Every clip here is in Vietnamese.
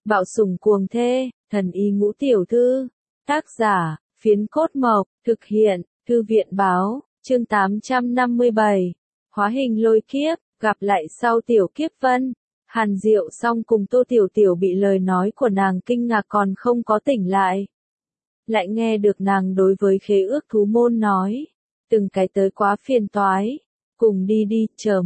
Bạo sủng cuồng thê, thần y ngũ tiểu thư. Tác giả, Phiến Cốt Mộc, thực hiện, Thư viện báo, chương 857. Hóa hình lôi kiếp, gặp lại sau tiểu kiếp vân. Hàn Diệu Song cùng Tô Tiểu Tiểu bị lời nói của nàng kinh ngạc còn không có tỉnh lại. Lại nghe được nàng đối với khế ước thú môn nói. Từng cái tới quá phiền toái. Cùng đi đi, chờ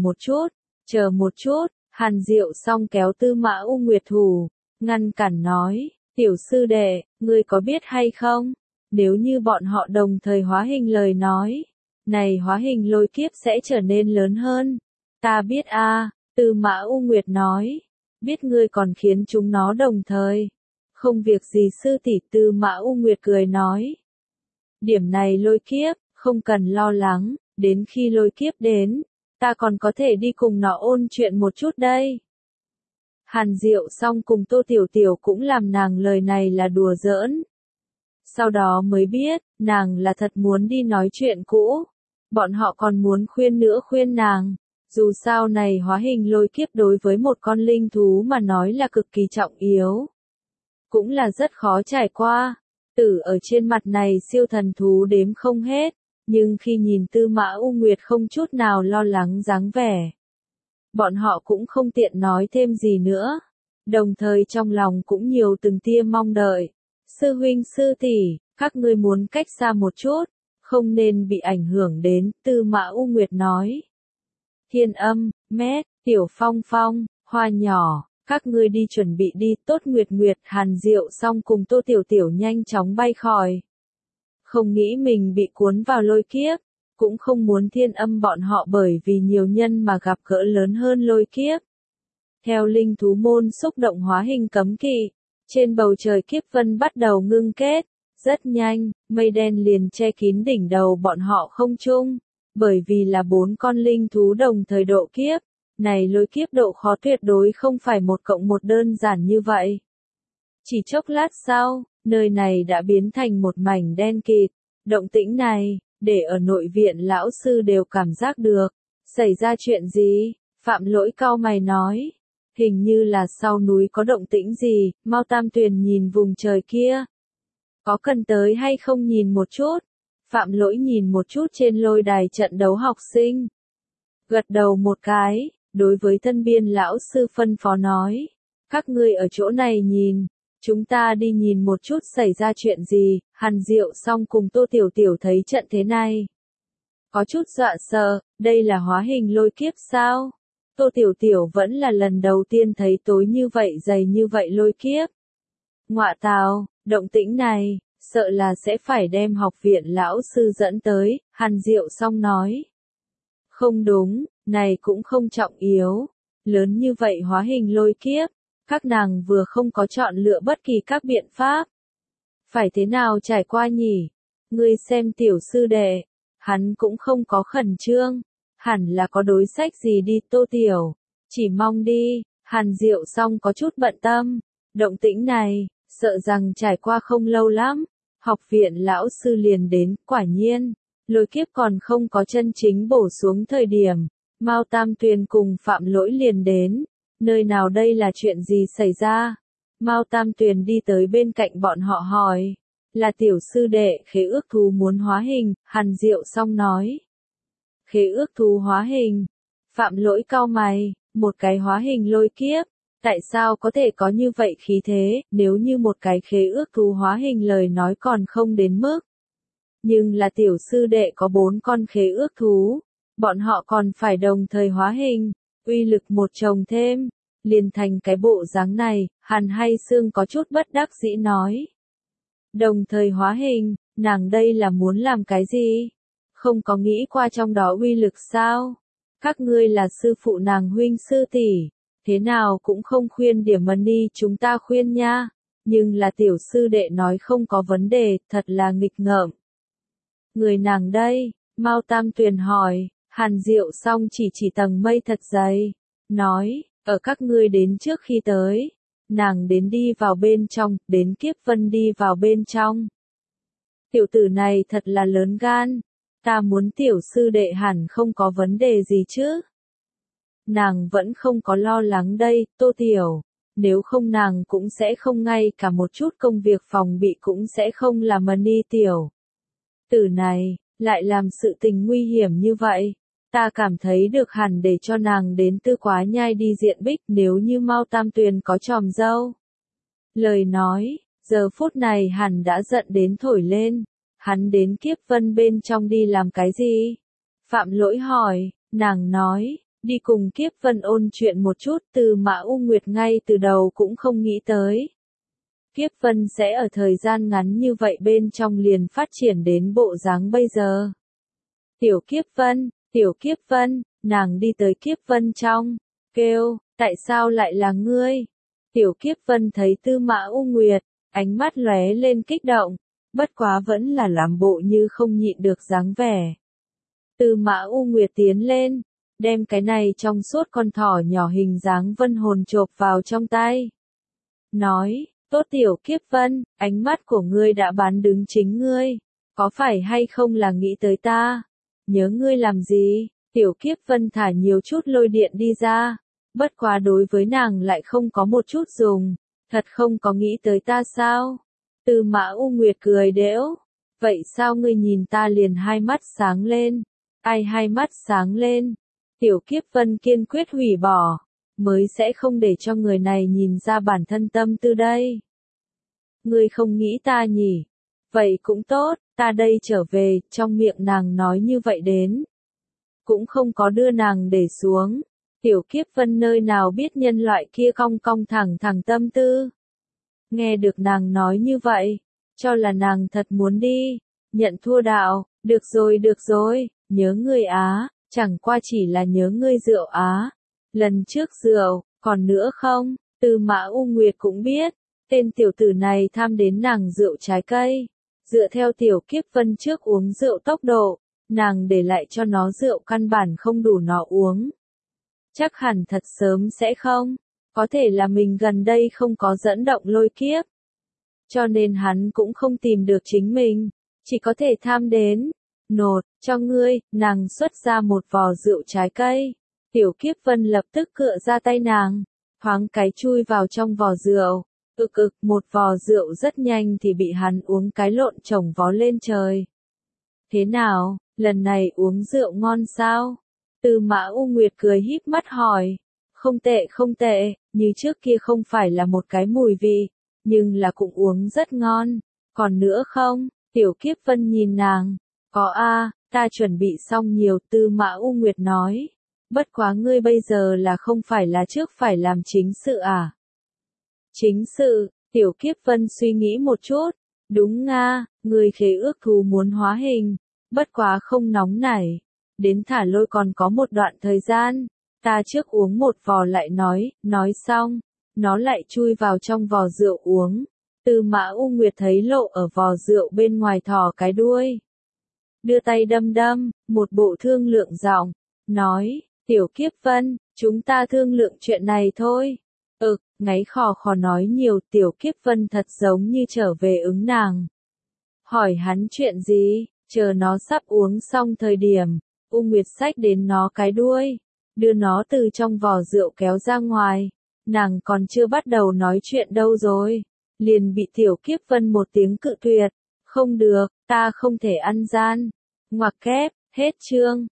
một chút. Hàn Diệu Song kéo Tư Mã U Nguyệt thủ, ngăn cản nói, tiểu sư đệ, ngươi có biết hay không? Nếu như bọn họ đồng thời hóa hình lời nói, này hóa hình lôi kiếp sẽ trở nên lớn hơn. Ta biết a, Tư Mã U Nguyệt nói, biết ngươi còn khiến chúng nó đồng thời. Không việc gì sư tỷ, Tư Mã U Nguyệt cười nói. Điểm này lôi kiếp, không cần lo lắng, đến khi lôi kiếp đến, ta còn có thể đi cùng nó ôn chuyện một chút đây. Hàn Diệu Song cùng Tô Tiểu Tiểu cũng làm nàng lời này là đùa giỡn. Sau đó mới biết, nàng là thật muốn đi nói chuyện cũ. Bọn họ còn muốn khuyên nàng. Dù sao này hóa hình lôi kiếp đối với một con linh thú mà nói là cực kỳ trọng yếu. Cũng là rất khó trải qua. Ở trên mặt này siêu thần thú đếm không hết. Nhưng khi nhìn Tư Mã U Nguyệt không chút nào lo lắng dáng vẻ, bọn họ cũng không tiện nói thêm gì nữa. Đồng thời trong lòng cũng nhiều từng tia mong đợi. Sư huynh sư tỷ, các ngươi muốn cách xa một chút, không nên bị ảnh hưởng đến, Tư Mã U Nguyệt nói. Thiên Âm, Mét, Tiểu Phong Phong, Hoa Nhỏ, các ngươi đi chuẩn bị đi, Tốt Nguyệt Nguyệt, Hàn Diệu Song cùng Tô Tiểu Tiểu nhanh chóng bay khỏi. Không nghĩ mình bị cuốn vào lôi kiếp, cũng không muốn Thiên Âm bọn họ bởi vì nhiều nhân mà gặp gỡ lớn hơn lôi kiếp. Theo linh thú môn xúc động hóa hình cấm kỵ, trên bầu trời kiếp vân bắt đầu ngưng kết, rất nhanh, mây đen liền che kín đỉnh đầu bọn họ không trung, bởi vì là 4 con linh thú đồng thời độ kiếp, này lôi kiếp độ khó tuyệt đối không phải 1+1 đơn giản như vậy. Chỉ chốc lát sau, nơi này đã biến thành một mảnh đen kịt. Động tĩnh này, để ở nội viện lão sư đều cảm giác được. Xảy ra chuyện gì? Phạm Lỗi cau mày nói. Hình như là sau núi có động tĩnh gì, Mao Tam Tuyền nhìn vùng trời kia. Có cần tới hay không nhìn một chút? Phạm Lỗi nhìn một chút trên lôi đài trận đấu học sinh. Gật đầu một cái, đối với thân biên lão sư phân phó nói. Các ngươi ở chỗ này nhìn. Chúng ta đi nhìn một chút xảy ra chuyện gì. Hàn Diệu Song cùng Tô Tiểu Tiểu thấy trận thế này. Có chút dọa sợ, đây là hóa hình lôi kiếp sao? Tô Tiểu Tiểu vẫn là lần đầu tiên thấy tối như vậy dày như vậy lôi kiếp. Ngọa tào, động tĩnh này, sợ là sẽ phải đem học viện lão sư dẫn tới, Hàn Diệu Song nói. Không đúng, này cũng không trọng yếu. Lớn như vậy hóa hình lôi kiếp. Các nàng vừa không có chọn lựa bất kỳ các biện pháp. Phải thế nào trải qua nhỉ? Ngươi xem tiểu sư đệ, hắn cũng không có khẩn trương, hẳn là có đối sách gì đi Tô Tiểu, chỉ mong đi. Hàn Diệu Song có chút bận tâm, động tĩnh này, sợ rằng trải qua không lâu lắm, học viện lão sư liền đến, quả nhiên, lôi kiếp còn không có chân chính bổ xuống thời điểm, Mao Tam Tuyền cùng Phạm Lỗi liền đến. Nơi nào đây là chuyện gì xảy ra? Mao Tam Tuyền đi tới bên cạnh bọn họ hỏi. Là tiểu sư đệ, khế ước thú muốn hóa hình, Hàn Diệu Song nói. Khế ước thú hóa hình. Phạm Lỗi cau mày, một cái hóa hình lôi kiếp. Tại sao có thể có như vậy khí thế, nếu như một cái khế ước thú hóa hình lời nói còn không đến mức. Nhưng là tiểu sư đệ có 4 con khế ước thú. Bọn họ còn phải đồng thời hóa hình. Uy lực một chồng thêm, liền thành cái bộ dáng này, Hàn Hay Sương có chút bất đắc dĩ nói. Đồng thời hóa hình, nàng đây là muốn làm cái gì? Không có nghĩ qua trong đó uy lực sao? Các ngươi là sư phụ nàng huynh sư tỷ, thế nào cũng không khuyên điểm money chúng ta khuyên nha. Nhưng là tiểu sư đệ nói không có vấn đề, thật là nghịch ngợm. Người nàng đây, Mao Tam Tuyền hỏi. Hàn Diệu Song chỉ tầng mây thật dày, nói, ở các ngươi đến trước khi tới, nàng đến đi vào bên trong, đến kiếp vân đi vào bên trong. Tiểu tử này thật là lớn gan, ta muốn tiểu sư đệ hẳn không có vấn đề gì chứ. Nàng vẫn không có lo lắng đây, Tô Tiểu, nếu không nàng cũng sẽ không ngay cả một chút công việc phòng bị cũng sẽ không làm Mani tiểu tử này, lại làm sự tình nguy hiểm như vậy. Ta cảm thấy được hẳn để cho nàng đến Tư Quá Nhai đi diện bích nếu như Mao Tam Tuyền có tròm dâu. Lời nói, giờ phút này hẳn đã giận đến thổi lên. Hắn đến Kiếp Vân bên trong đi làm cái gì? Phạm Lỗi hỏi, nàng nói, đi cùng Kiếp Vân ôn chuyện một chút. Từ Mã U Nguyệt ngay từ đầu cũng không nghĩ tới. Kiếp Vân sẽ ở thời gian ngắn như vậy bên trong liền phát triển đến bộ dáng bây giờ. Tiểu Kiếp Vân, nàng đi tới Kiếp Vân trong, kêu, tại sao lại là ngươi? Tiểu Kiếp Vân thấy Tư Mã U Nguyệt, ánh mắt lóe lên kích động, bất quá vẫn là làm bộ như không nhịn được dáng vẻ. Tư Mã U Nguyệt tiến lên, đem cái này trong suốt con thỏ nhỏ hình dáng vân hồn chộp vào trong tay. Nói, tốt Tiểu Kiếp Vân, ánh mắt của ngươi đã bán đứng chính ngươi, có phải hay không là nghĩ tới ta? Nhớ ngươi làm gì? Tiểu Kiếp Vân thả nhiều chút lôi điện đi ra, bất quá đối với nàng lại không có một chút dùng, thật không có nghĩ tới ta sao? Tư Mã U Nguyệt cười đễu, vậy sao ngươi nhìn ta liền hai mắt sáng lên? Ai hai mắt sáng lên? Tiểu Kiếp Vân kiên quyết hủy bỏ, mới sẽ không để cho người này nhìn ra bản thân tâm tư đây. Ngươi không nghĩ ta nhỉ? Vậy cũng tốt, ta đây trở về, trong miệng nàng nói như vậy đến. Cũng không có đưa nàng để xuống. Tiểu Kiếp Vân nơi nào biết nhân loại kia cong cong thẳng thẳng tâm tư. Nghe được nàng nói như vậy, cho là nàng thật muốn đi, nhận thua đạo, được rồi, nhớ ngươi á, chẳng qua chỉ là nhớ ngươi rượu á. Lần trước rượu, còn nữa không? Tư Mã U Nguyệt cũng biết, tên tiểu tử này tham đến nàng rượu trái cây. Dựa theo Tiểu Kiếp Vân trước uống rượu tốc độ, nàng để lại cho nó rượu căn bản không đủ nó uống. Chắc hẳn thật sớm sẽ không, có thể là mình gần đây không có dẫn động lôi kiếp. Cho nên hắn cũng không tìm được chính mình, chỉ có thể tham đến. Nột, cho ngươi, nàng xuất ra một vò rượu trái cây. Tiểu Kiếp Vân lập tức cựa ra tay nàng, thoáng cái chui vào trong vò rượu. Một vò rượu rất nhanh thì bị hắn uống cái lộn chồng vó lên trời. Thế nào, lần này uống rượu ngon sao? Tư Mã U Nguyệt cười híp mắt hỏi. Không tệ, như trước kia không phải là một cái mùi vị, nhưng là cũng uống rất ngon. Còn nữa không? Tiểu Kiếp Vân nhìn nàng. Có a, ta chuẩn bị xong nhiều. Tư Mã U Nguyệt nói. Bất quá ngươi bây giờ là không phải là trước phải làm chính sự à? Chính sự, Tiểu Kiếp Vân suy nghĩ một chút. Đúng nga, người khế ước thù muốn hóa hình, bất quá không nóng nảy. Đến thả lôi còn có một đoạn thời gian, ta trước uống một vò lại nói xong, nó lại chui vào trong vò rượu uống. Tư Mã U Nguyệt thấy lộ ở vò rượu bên ngoài thò cái đuôi. Đưa tay đâm, một bộ thương lượng giọng, nói, Tiểu Kiếp Vân, chúng ta thương lượng chuyện này thôi. Ngáy khò khò nói nhiều. Tiểu Kiếp Vân thật giống như trở về ứng nàng. Hỏi hắn chuyện gì, chờ nó sắp uống xong thời điểm, U Nguyệt xách đến nó cái đuôi, đưa nó từ trong vò rượu kéo ra ngoài. Nàng còn chưa bắt đầu nói chuyện đâu rồi, liền bị Tiểu Kiếp Vân một tiếng cự tuyệt. Không được, ta không thể ăn gian. Ngoặc kép, hết chương.